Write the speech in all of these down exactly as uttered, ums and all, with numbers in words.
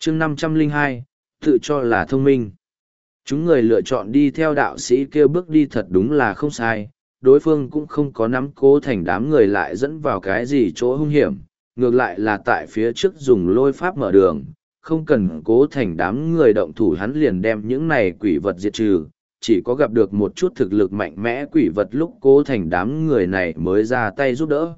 chương năm trăm lẻ hai, tự cho là thông minh. Chúng người lựa chọn đi theo đạo sĩ kêu bước đi thật đúng là không sai, đối phương cũng không có nắm Cố Thành đám người lại dẫn vào cái gì chỗ hung hiểm, ngược lại là tại phía trước dùng lôi pháp mở đường, không cần Cố Thành đám người động thủ hắn liền đem những này quỷ vật diệt trừ, chỉ có gặp được một chút thực lực mạnh mẽ quỷ vật lúc Cố Thành đám người này mới ra tay giúp đỡ.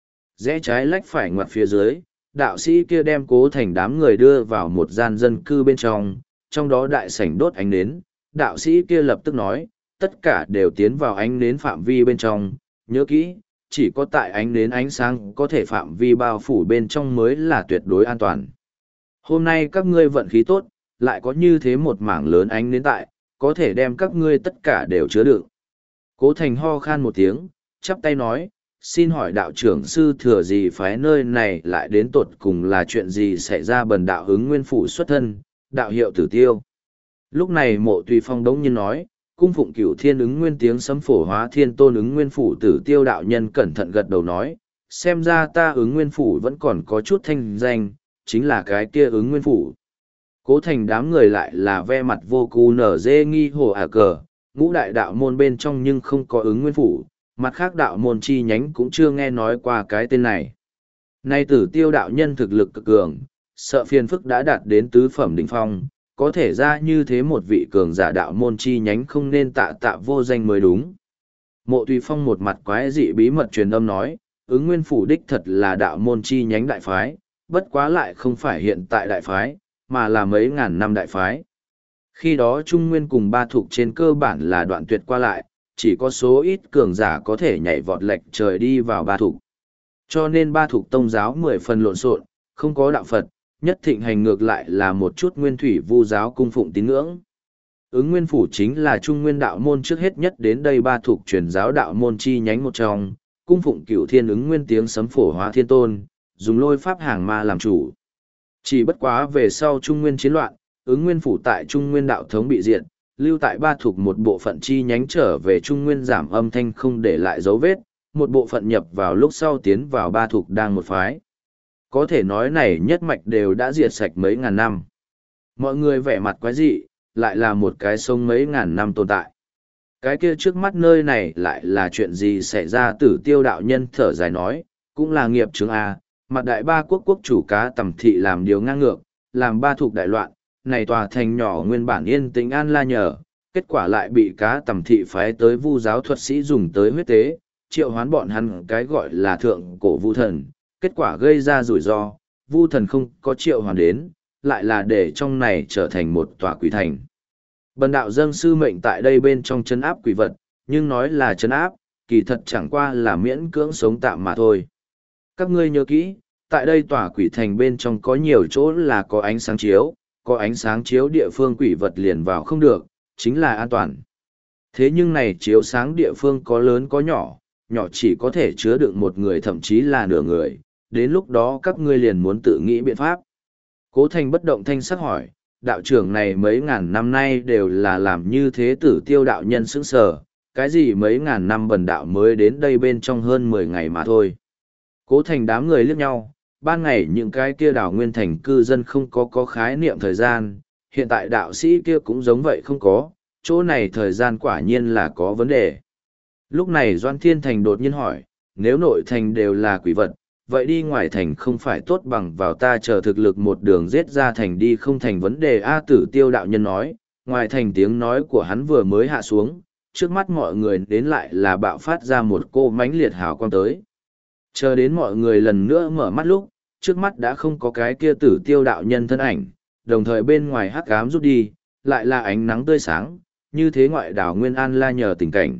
Rẽ trái lách phải ngoặt phía dưới, đạo sĩ kia đem Cố Thành đám người đưa vào một gian dân cư bên trong, trong đó đại sảnh đốt ánh nến, đạo sĩ kia lập tức nói, tất cả đều tiến vào ánh nến phạm vi bên trong, nhớ kỹ, chỉ có tại ánh nến ánh sáng có thể phạm vi bao phủ bên trong mới là tuyệt đối an toàn. Hôm nay các ngươi vận khí tốt, lại có như thế một mảng lớn ánh nến tại, có thể đem các ngươi tất cả đều chứa đựng. Cố Thành ho khan một tiếng, chắp tay nói, xin hỏi đạo trưởng sư thừa gì phái nơi này lại đến tột cùng là chuyện gì xảy ra bần đạo ứng nguyên phủ xuất thân, đạo hiệu Tử Tiêu. Lúc này Mộ Tùy Phong đống nhiên nói, cung phụng cửu thiên ứng nguyên tiếng sấm phổ hóa thiên tôn ứng nguyên phủ Tử Tiêu đạo nhân cẩn thận gật đầu nói, xem ra ta ứng nguyên phủ vẫn còn có chút thanh danh, chính là cái kia ứng nguyên phủ. Cố Thành đám người lại là ve mặt vô cù nở dê nghi hồ ả cờ, ngũ đại đạo môn bên trong nhưng không có ứng nguyên phủ, mặt khác đạo môn chi nhánh cũng chưa nghe nói qua cái tên này. Nay Tử Tiêu đạo nhân thực lực cực cường, sợ phiền phức đã đạt đến tứ phẩm đỉnh phong, có thể ra như thế một vị cường giả đạo môn chi nhánh không nên tạ tạ vô danh mới đúng. Mộ Tùy Phong một mặt quái dị bí mật truyền âm nói, ứng nguyên phủ đích thật là đạo môn chi nhánh đại phái, bất quá lại không phải hiện tại đại phái, mà là mấy ngàn năm đại phái. Khi đó Trung Nguyên cùng ba thuộc trên cơ bản là đoạn tuyệt qua lại, chỉ có số ít cường giả có thể nhảy vọt lệch trời đi vào ba thuộc. Cho nên ba thuộc tông giáo mười phần lộn xộn, không có đạo Phật, nhất thịnh hành ngược lại là một chút nguyên thủy vu giáo cung phụng tín ngưỡng. Ứng nguyên phủ chính là Trung Nguyên đạo môn trước hết nhất đến đây ba thuộc truyền giáo đạo môn chi nhánh một trong, cung phụng cửu thiên ứng nguyên tiếng sấm phổ hóa thiên tôn, dùng lôi pháp hàng ma làm chủ. Chỉ bất quá về sau Trung Nguyên chiến loạn, ứng nguyên phủ tại Trung Nguyên đạo thống bị diệt, lưu tại ba thuộc một bộ phận chi nhánh trở về Trung Nguyên giảm âm thanh không để lại dấu vết, một bộ phận nhập vào lúc sau tiến vào ba thuộc đang một phái. Có thể nói này nhất mạch đều đã diệt sạch mấy ngàn năm. Mọi người vẻ mặt quái dị, lại là một cái sông mấy ngàn năm tồn tại. Cái kia trước mắt nơi này lại là chuyện gì xảy ra Tử Tiêu đạo nhân thở dài nói, cũng là nghiệp chướng A, mặt đại ba quốc quốc chủ cá tầm thị làm điều ngang ngược, làm ba thuộc đại loạn, này tòa thành nhỏ nguyên bản yên tĩnh an la nhờ, kết quả lại bị cá tầm thị phái tới vu giáo thuật sĩ dùng tới huyết tế, triệu hoán bọn hắn cái gọi là thượng cổ vu thần, kết quả gây ra rủi ro, vu thần không có triệu hoán đến, lại là để trong này trở thành một tòa quỷ thành. Bần đạo dâng sư mệnh tại đây bên trong chân áp quỷ vật, nhưng nói là chân áp, kỳ thật chẳng qua là miễn cưỡng sống tạm mà thôi. Các ngươi nhớ kỹ, tại đây tòa quỷ thành bên trong có nhiều chỗ là có ánh sáng chiếu, có ánh sáng chiếu địa phương quỷ vật liền vào không được, chính là an toàn. Thế nhưng này chiếu sáng địa phương có lớn có nhỏ, nhỏ chỉ có thể chứa đựng một người thậm chí là nửa người, đến lúc đó các ngươi liền muốn tự nghĩ biện pháp. Cố Thành bất động thanh sắc hỏi, đạo trưởng này mấy ngàn năm nay đều là làm như thế Tử Tiêu đạo nhân sững sờ, cái gì mấy ngàn năm bần đạo mới đến đây bên trong hơn mười ngày mà thôi. Cố Thành đám người liếc nhau, ban ngày những cái kia đảo nguyên thành cư dân không có có khái niệm thời gian, hiện tại đạo sĩ kia cũng giống vậy không có, chỗ này thời gian quả nhiên là có vấn đề. Lúc này Doan Thiên Thành đột nhiên hỏi, nếu nội thành đều là quỷ vật, vậy đi ngoài thành không phải tốt bằng vào ta chờ thực lực một đường giết ra thành đi không thành vấn đề A Tử Tiêu đạo nhân nói, ngoài thành tiếng nói của hắn vừa mới hạ xuống, trước mắt mọi người đến lại là bạo phát ra một cô mãnh liệt hào quang tới. Chờ đến mọi người lần nữa mở mắt lúc, trước mắt đã không có cái kia Tử Tiêu đạo nhân thân ảnh, đồng thời bên ngoài hắc ám rút đi, lại là ánh nắng tươi sáng, như thế ngoại đảo Nguyên An la nhờ tình cảnh.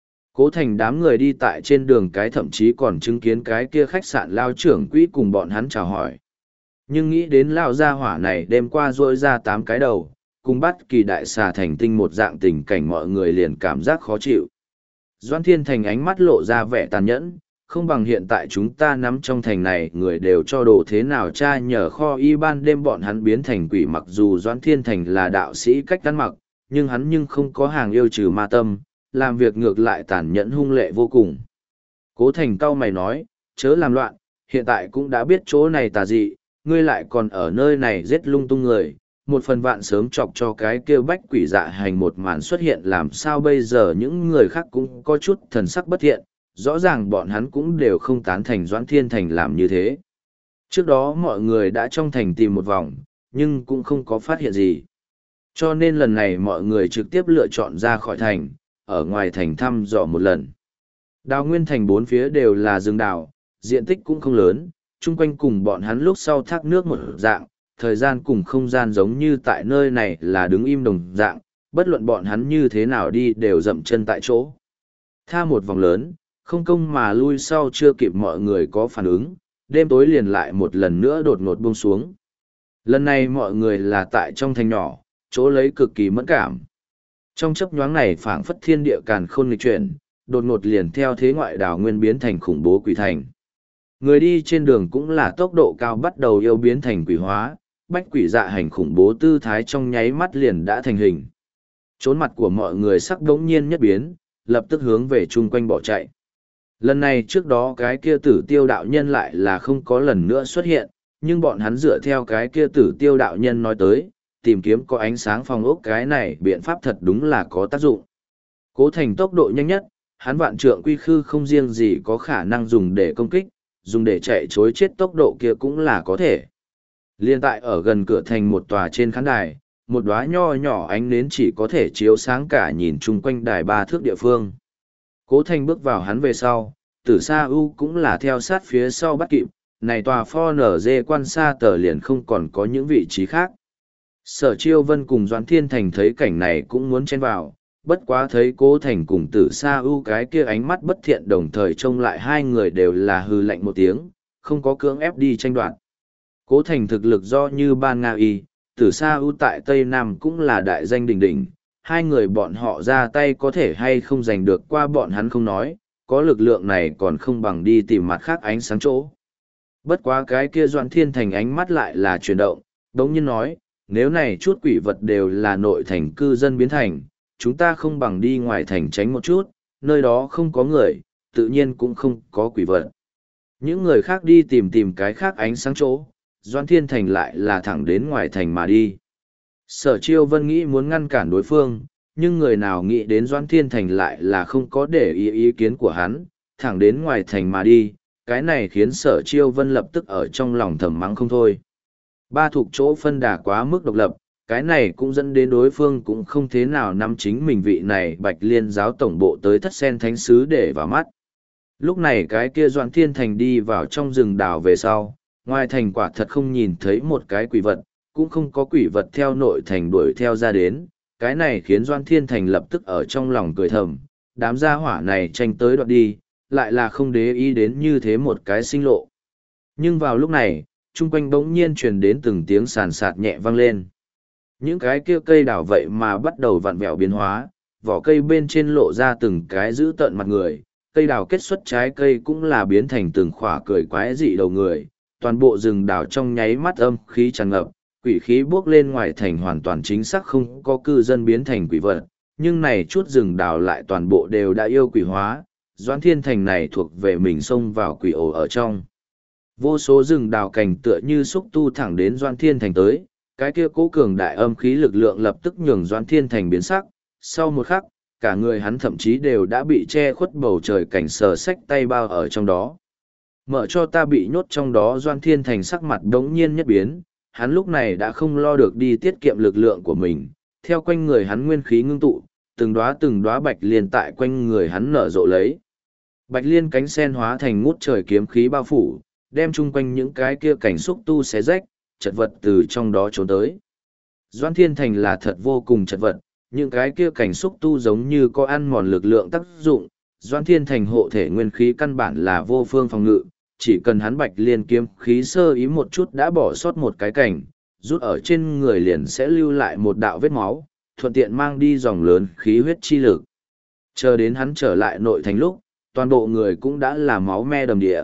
Cố Thành đám người đi tại trên đường cái thậm chí còn chứng kiến cái kia khách sạn lao trưởng quỹ cùng bọn hắn chào hỏi. Nhưng nghĩ đến lao gia hỏa này đêm qua rỗi ra tám cái đầu, cùng bắt kỳ đại xà thành tinh một dạng tình cảnh mọi người liền cảm giác khó chịu. Doan Thiên Thành ánh mắt lộ ra vẻ tàn nhẫn, không bằng hiện tại chúng ta nắm trong thành này người đều cho đồ thế nào cha nhờ kho y ban đêm bọn hắn biến thành quỷ mặc dù Doan Thiên Thành là đạo sĩ cách ăn mặc, nhưng hắn nhưng không có hàng yêu trừ ma tâm, làm việc ngược lại tàn nhẫn hung lệ vô cùng. Cố Thành cau mày nói, chớ làm loạn, hiện tại cũng đã biết chỗ này tà dị, ngươi lại còn ở nơi này giết lung tung người, một phần vạn sớm chọc cho cái kêu bách quỷ dạ hành một màn xuất hiện làm sao bây giờ những người khác cũng có chút thần sắc bất thiện, rõ ràng bọn hắn cũng đều không tán thành Doãn Thiên Thành làm như thế. Trước đó mọi người đã trong thành tìm một vòng, nhưng cũng không có phát hiện gì. Cho nên lần này mọi người trực tiếp lựa chọn ra khỏi thành, ở ngoài thành thăm dò một lần. Đào nguyên thành bốn phía đều là rừng đào, diện tích cũng không lớn, chung quanh cùng bọn hắn lúc sau thác nước một dạng, thời gian cùng không gian giống như tại nơi này là đứng im đồng dạng, bất luận bọn hắn như thế nào đi đều dậm chân tại chỗ. Tha một vòng lớn, không công mà lui sau chưa kịp mọi người có phản ứng, đêm tối liền lại một lần nữa đột ngột buông xuống. Lần này mọi người là tại trong thành nhỏ, chỗ lấy cực kỳ mẫn cảm. Trong chấp nhoáng này phảng phất thiên địa càn khôn nghịch chuyển, đột ngột liền theo thế ngoại đảo nguyên biến thành khủng bố quỷ thành. Người đi trên đường cũng là tốc độ cao bắt đầu yêu biến thành quỷ hóa, bách quỷ dạ hành khủng bố tư thái trong nháy mắt liền đã thành hình. Trốn mặt của mọi người sắc đống nhiên nhất biến, lập tức hướng về chung quanh bỏ chạy. Lần này trước đó cái kia tử tiêu đạo nhân lại là không có lần nữa xuất hiện, nhưng bọn hắn dựa theo cái kia tử tiêu đạo nhân nói tới, tìm kiếm có ánh sáng phòng ốc cái này biện pháp thật đúng là có tác dụng. Cố Thành tốc độ nhanh nhất, hắn vạn trượng quy khư không riêng gì có khả năng dùng để công kích, dùng để chạy chối chết tốc độ kia cũng là có thể. Liên tại ở gần cửa thành một tòa trên khán đài, một đóa nho nhỏ ánh nến chỉ có thể chiếu sáng cả nhìn chung quanh đài ba thước địa phương. Cố Thành bước vào hắn về sau, Tử Sa U cũng là theo sát phía sau bắt kịp, này tòa pho nở dê quan xa tờ liền không còn có những vị trí khác. Sở Chiêu Vân cùng Doãn Thiên Thành thấy cảnh này cũng muốn chen vào, bất quá thấy Cố Thành cùng Tử Sa U cái kia ánh mắt bất thiện đồng thời trông lại hai người đều là hư lạnh một tiếng, không có cưỡng ép đi tranh đoạt. Cố Thành thực lực do như Ban Nga Y, Tử Sa U tại Tây Nam cũng là đại danh đỉnh đỉnh, hai người bọn họ ra tay có thể hay không giành được qua bọn hắn không nói, có lực lượng này còn không bằng đi tìm mặt khác ánh sáng chỗ. Bất quá cái kia Doãn Thiên Thành ánh mắt lại là chuyển động, đống nhiên nói, nếu này chút quỷ vật đều là nội thành cư dân biến thành, chúng ta không bằng đi ngoài thành tránh một chút, nơi đó không có người, tự nhiên cũng không có quỷ vật. Những người khác đi tìm tìm cái khác ánh sáng chỗ, Doãn Thiên Thành lại là thẳng đến ngoài thành mà đi. Sở Chiêu Vân nghĩ muốn ngăn cản đối phương, nhưng người nào nghĩ đến Doãn Thiên Thành lại là không có để ý ý kiến của hắn, thẳng đến ngoài thành mà đi, cái này khiến Sở Chiêu Vân lập tức ở trong lòng thầm mắng không thôi. Ba thuộc chỗ phân đà quá mức độc lập, cái này cũng dẫn đến đối phương cũng không thế nào nắm chính mình vị này Bạch Liên giáo tổng bộ tới Thất Sen Thánh Sứ để vào mắt. Lúc này cái kia Doãn Thiên Thành đi vào trong rừng đào về sau, ngoài thành quả thật không nhìn thấy một cái quỷ vật, cũng không có quỷ vật theo nội thành đuổi theo ra đến, cái này khiến Doãn Thiên Thành lập tức ở trong lòng cười thầm, đám gia hỏa này tranh tới đoạt đi, lại là không để ý đến như thế một cái sinh lộ. Nhưng vào lúc này, chung quanh bỗng nhiên truyền đến từng tiếng sàn sạt nhẹ vang lên. Những cái kia cây đào vậy mà bắt đầu vặn vẹo biến hóa, vỏ cây bên trên lộ ra từng cái giữ tợn mặt người, cây đào kết xuất trái cây cũng là biến thành từng khỏa cười quái dị đầu người, toàn bộ rừng đào trong nháy mắt âm khí tràn ngập, quỷ khí bốc lên ngoài thành hoàn toàn chính xác không có cư dân biến thành quỷ vật, nhưng này chút rừng đào lại toàn bộ đều đã yêu quỷ hóa, Doãn Thiên Thành này thuộc về mình xông vào quỷ ổ ở trong. Vô số rừng đào cành tựa như xúc tu thẳng đến Doãn Thiên Thành tới, cái kia cố cường đại âm khí lực lượng lập tức nhường Doãn Thiên Thành biến sắc, sau một khắc, cả người hắn thậm chí đều đã bị che khuất bầu trời cảnh sờ sách tay bao ở trong đó. Mở cho ta bị nhốt trong đó Doãn Thiên Thành sắc mặt đống nhiên nhất biến, hắn lúc này đã không lo được đi tiết kiệm lực lượng của mình, theo quanh người hắn nguyên khí ngưng tụ, từng đóa từng đóa bạch liên tại quanh người hắn nở rộ lấy. Bạch liên cánh sen hóa thành ngút trời kiếm khí bao phủ, đem chung quanh những cái kia cảnh xúc tu xé rách, chật vật từ trong đó trốn tới. Doãn Thiên Thành là thật vô cùng chật vật, những cái kia cảnh xúc tu giống như có ăn mòn lực lượng tác dụng, Doãn Thiên Thành hộ thể nguyên khí căn bản là vô phương phòng ngự, chỉ cần hắn bạch liên kiếm khí sơ ý một chút đã bỏ sót một cái cảnh, rút ở trên người liền sẽ lưu lại một đạo vết máu, thuận tiện mang đi dòng lớn khí huyết chi lực. Chờ đến hắn trở lại nội thành lúc, toàn bộ người cũng đã là máu me đầm địa.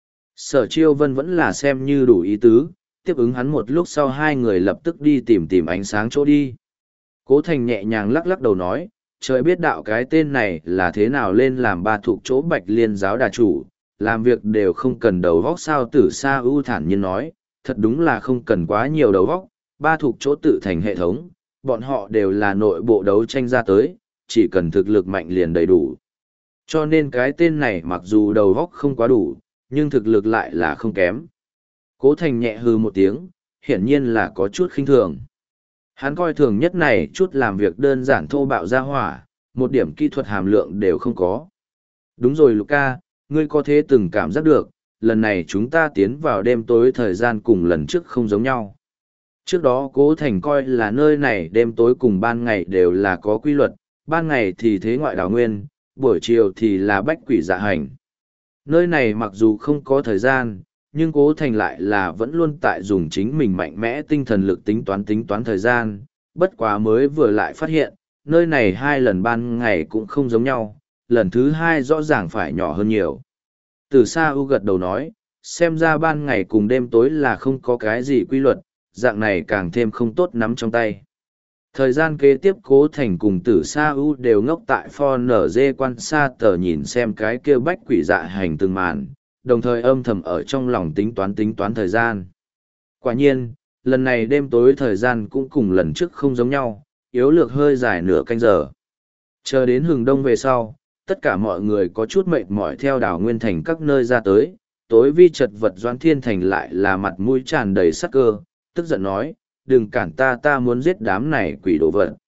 Sở Chiêu Vân vẫn là xem như đủ ý tứ, tiếp ứng hắn một lúc sau hai người lập tức đi tìm tìm ánh sáng chỗ đi. Cố Thành nhẹ nhàng lắc lắc đầu nói, trời biết đạo cái tên này là thế nào lên làm ba thuộc chỗ Bạch Liên giáo đà chủ, làm việc đều không cần đầu vóc sao. Tử Sa U thản nhiên nói, thật đúng là không cần quá nhiều đầu óc, ba thuộc chỗ tự thành hệ thống, bọn họ đều là nội bộ đấu tranh ra tới, chỉ cần thực lực mạnh liền đầy đủ. Cho nên cái tên này mặc dù đầu óc không quá đủ, nhưng thực lực lại là không kém. Cố Thành nhẹ hừ một tiếng, hiển nhiên là có chút khinh thường. Hắn coi thường nhất này chút làm việc đơn giản thô bạo ra hỏa, một điểm kỹ thuật hàm lượng đều không có. Đúng rồi Luca, ngươi có thế từng cảm giác được, lần này chúng ta tiến vào đêm tối thời gian cùng lần trước không giống nhau. Trước đó Cố Thành coi là nơi này đêm tối cùng ban ngày đều là có quy luật, ban ngày thì thế ngoại đào nguyên, buổi chiều thì là bách quỷ dạ hành. Nơi này mặc dù không có thời gian, nhưng Cố Thành lại là vẫn luôn tại dùng chính mình mạnh mẽ tinh thần lực tính toán tính toán thời gian, bất quá mới vừa lại phát hiện, nơi này hai lần ban ngày cũng không giống nhau, lần thứ hai rõ ràng phải nhỏ hơn nhiều. Từ xa U gật đầu nói, xem ra ban ngày cùng đêm tối là không có cái gì quy luật, dạng này càng thêm không tốt nắm trong tay. Thời gian kế tiếp Cố Thành cùng Tử Sa U đều ngốc tại pho nở dê quan xa tờ nhìn xem cái kêu bách quỷ dạ hành từng màn, đồng thời âm thầm ở trong lòng tính toán tính toán thời gian. Quả nhiên, lần này đêm tối thời gian cũng cùng lần trước không giống nhau, yếu lược hơi dài nửa canh giờ. Chờ đến hừng đông về sau, tất cả mọi người có chút mệt mỏi theo đảo Nguyên Thành các nơi ra tới, tối vi chật vật Doãn Thiên Thành lại là mặt mũi tràn đầy sắc cơ, tức giận nói, đừng cản ta ta muốn giết đám này quỷ đồ vật.